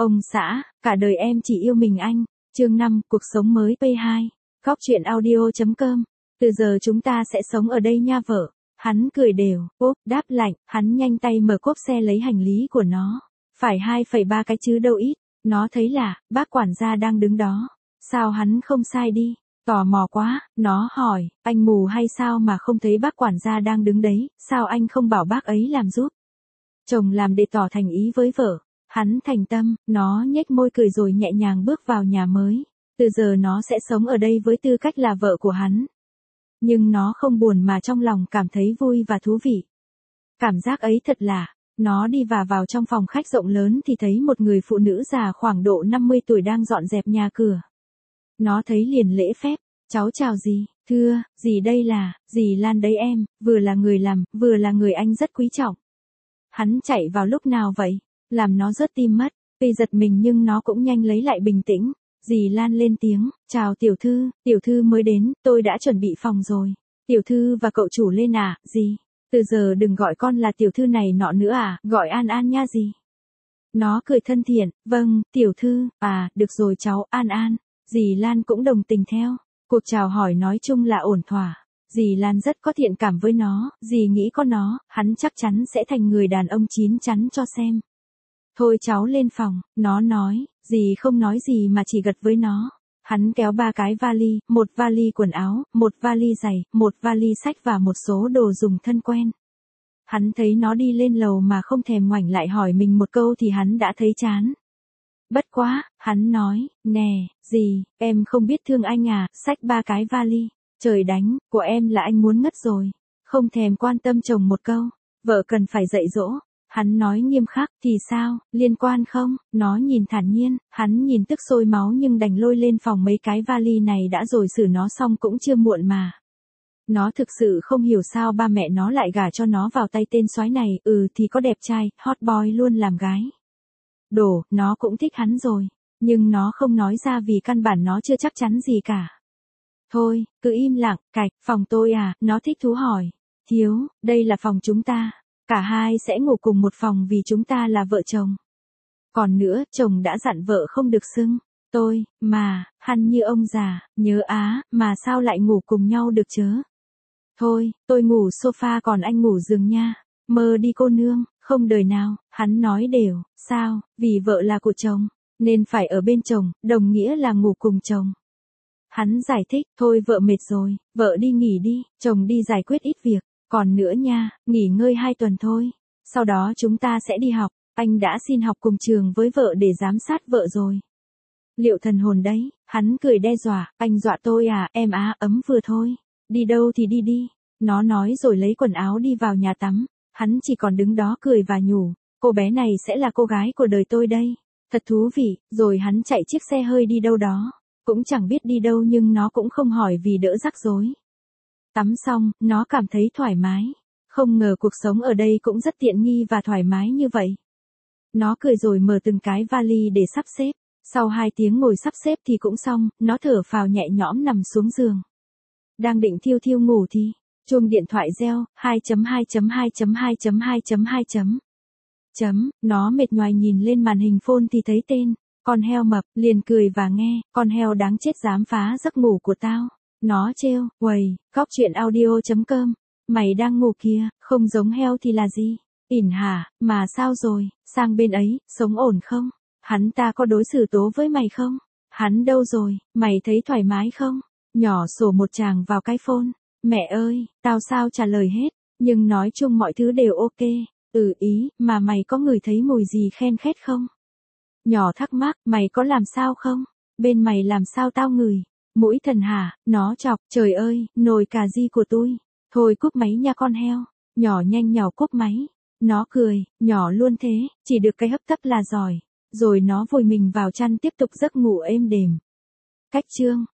Ông xã, cả đời em chỉ yêu mình anh. Chương 5, cuộc sống mới P2. Góc chuyện audio.com. Từ giờ chúng ta sẽ sống ở đây nha vợ. Hắn cười đều, đáp lạnh, hắn nhanh tay mở cốp xe lấy hành lý của nó. Phải 2,3 cái chứ đâu ít. Nó thấy là, bác quản gia đang đứng đó. Sao hắn không sai đi? Tò mò quá, nó hỏi, anh mù hay sao mà không thấy bác quản gia đang đứng đấy, sao anh không bảo bác ấy làm giúp? Chồng làm để tỏ thành ý với vợ. Hắn thành tâm, nó nhếch môi cười rồi nhẹ nhàng bước vào nhà mới. Từ giờ nó sẽ sống ở đây với tư cách là vợ của hắn. Nhưng nó không buồn mà trong lòng cảm thấy vui và thú vị. Cảm giác ấy thật lạ. Nó đi vào trong phòng khách rộng lớn thì thấy một người phụ nữ già khoảng độ 50 tuổi đang dọn dẹp nhà cửa. Nó thấy liền lễ phép, cháu chào dì, thưa, dì đây là, dì Lan đấy em, vừa là người làm, vừa là người anh rất quý trọng. Hắn chạy vào lúc nào vậy? Làm nó rớt tim mất, tuy giật mình nhưng nó cũng nhanh lấy lại bình tĩnh. Dì Lan lên tiếng, chào tiểu thư mới đến, tôi đã chuẩn bị phòng rồi. Tiểu thư và cậu chủ lên à, dì? Từ giờ đừng gọi con là tiểu thư này nọ nữa à, gọi An An nha dì. Nó cười thân thiện, vâng, tiểu thư, được rồi cháu, An An. Dì Lan cũng đồng tình theo. Cuộc chào hỏi nói chung là ổn thỏa. Dì Lan rất có thiện cảm với nó, dì nghĩ có nó, hắn chắc chắn sẽ thành người đàn ông chín chắn cho xem. Thôi cháu lên phòng, nó nói, dì không nói gì mà chỉ gật với nó. Hắn kéo 3 cái vali, một vali quần áo, một vali giày, một vali sách và một số đồ dùng thân quen. Hắn thấy nó đi lên lầu mà không thèm ngoảnh lại hỏi mình một câu thì hắn đã thấy chán. Bất quá, hắn nói, nè, dì, em không biết thương anh à, xách 3 cái vali. Trời đánh, của em là anh muốn ngất rồi. Không thèm quan tâm chồng một câu. Vợ cần phải dạy dỗ. Hắn nói nghiêm khắc, thì sao, liên quan không? Nó nhìn thản nhiên, hắn nhìn tức sôi máu nhưng đành lôi lên phòng mấy cái vali này đã rồi xử nó xong cũng chưa muộn mà. Nó thực sự không hiểu sao ba mẹ nó lại gả cho nó vào tay tên soái này, thì có đẹp trai, hot boy luôn làm gái. Nó cũng thích hắn rồi. Nhưng nó không nói ra vì căn bản nó chưa chắc chắn gì cả. Thôi, cứ im lặng, cạch, phòng tôi à, nó thích thú hỏi. Thiếu, đây là phòng chúng ta. Cả hai sẽ ngủ cùng một phòng vì chúng ta là vợ chồng. Còn nữa, chồng đã dặn vợ không được xưng tôi, mà, hắn như ông già, nhớ mà sao lại ngủ cùng nhau được chớ? Thôi, tôi ngủ sofa còn anh ngủ giường nha. Mơ đi cô nương, không đời nào, hắn nói đều, sao, vì vợ là của chồng, nên phải ở bên chồng, đồng nghĩa là ngủ cùng chồng. Hắn giải thích, thôi vợ mệt rồi, vợ đi nghỉ đi, chồng đi giải quyết ít việc. Còn nữa nha, nghỉ ngơi 2 tuần thôi. Sau đó chúng ta sẽ đi học. Anh đã xin học cùng trường với vợ để giám sát vợ rồi. Liệu thần hồn đấy, hắn cười đe dọa, anh dọa tôi à, em ấm vừa thôi. Đi đâu thì đi đi. Nó nói rồi lấy quần áo đi vào nhà tắm. Hắn chỉ còn đứng đó cười và nhủ, cô bé này sẽ là cô gái của đời tôi đây. Thật thú vị, rồi hắn chạy chiếc xe hơi đi đâu đó. Cũng chẳng biết đi đâu nhưng nó cũng không hỏi vì đỡ rắc rối. Tắm xong, nó cảm thấy thoải mái. Không ngờ cuộc sống ở đây cũng rất tiện nghi và thoải mái như vậy. Nó cười rồi mở từng cái vali để sắp xếp. Sau 2 tiếng ngồi sắp xếp thì cũng xong, nó thở phào nhẹ nhõm nằm xuống giường. Đang định thiêu ngủ thì, chuông điện thoại reo, 2.2.2.2.2.2. Nó mệt nhoài nhìn lên màn hình phone thì thấy tên, con heo mập, liền cười và nghe, con heo đáng chết dám phá giấc ngủ của tao. Nó trêu, góc chuyện audio.com. Mày đang ngủ kìa, không giống heo thì là gì? Ỉn hả, mà sao rồi, sang bên ấy, sống ổn không? Hắn ta có đối xử tố với mày không? Hắn đâu rồi, mày thấy thoải mái không? Nhỏ sổ một tràng vào cái phone. Mẹ ơi, tao sao trả lời hết, nhưng nói chung mọi thứ đều ok. Mà mày có ngửi thấy mùi gì khen khét không? Nhỏ thắc mắc, mày có làm sao không? Bên mày làm sao tao ngửi? Mũi thần hả, nó chọc, trời ơi, nồi cà ri của tôi. Thôi cúp máy nha con heo. Nhỏ nhanh nhỏ cúp máy. Nó cười, nhỏ luôn thế, chỉ được cái hấp tấp là giỏi. Rồi nó vùi mình vào chăn tiếp tục giấc ngủ êm đềm. Cách chương